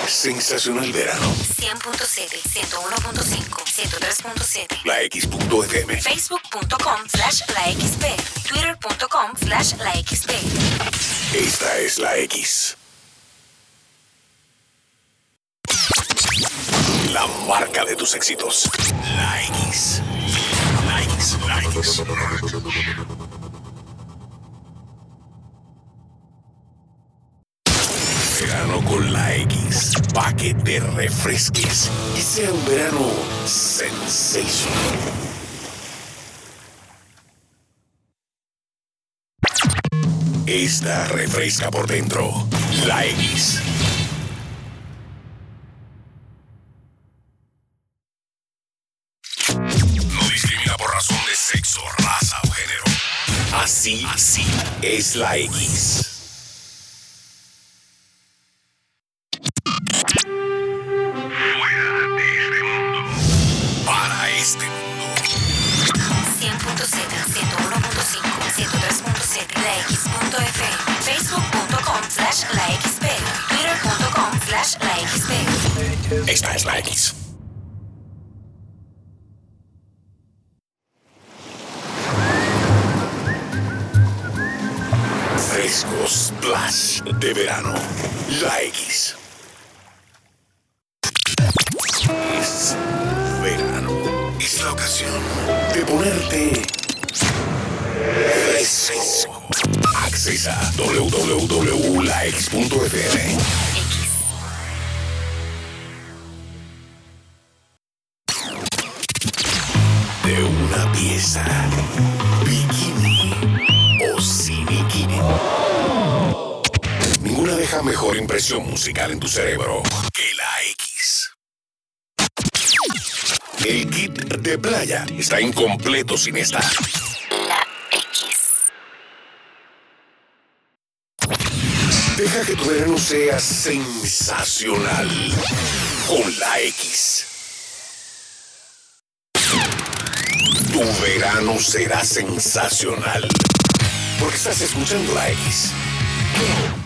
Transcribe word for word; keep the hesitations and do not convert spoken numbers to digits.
Sensacional verano. cien punto siete, ciento uno punto cinco, ciento tres punto siete. La X.fm. Facebook.com slash la XP. Twitter.com slash la XP. Esta es la X. La marca de tus éxitos. La X. La X. La X. Verano con la X. Pa' que te refresques y sea un verano sensational. Esta refresca por dentro. La X. No discrimina por razón de sexo, raza o género. Así, así es la X. Fuera de este mundo. Para este mundo. cien punto siete, ciento uno punto cinco, ciento tres punto siete. La X.fm. Facebook.com slash la XP. Twitter.com slash la XP. Esta es la X. Fresco Splash de verano. La X. Es verano. Es la ocasión de ponerte fresco. Accesa w w w punto la x punto f m. De una pieza, bikini o sin bikini. Ninguna deja mejor impresión musical en tu cerebro que la X. El kit de playa está incompleto sin esta. La X. Deja que tu verano sea sensacional con la X. Tu verano será sensacional porque estás escuchando la X.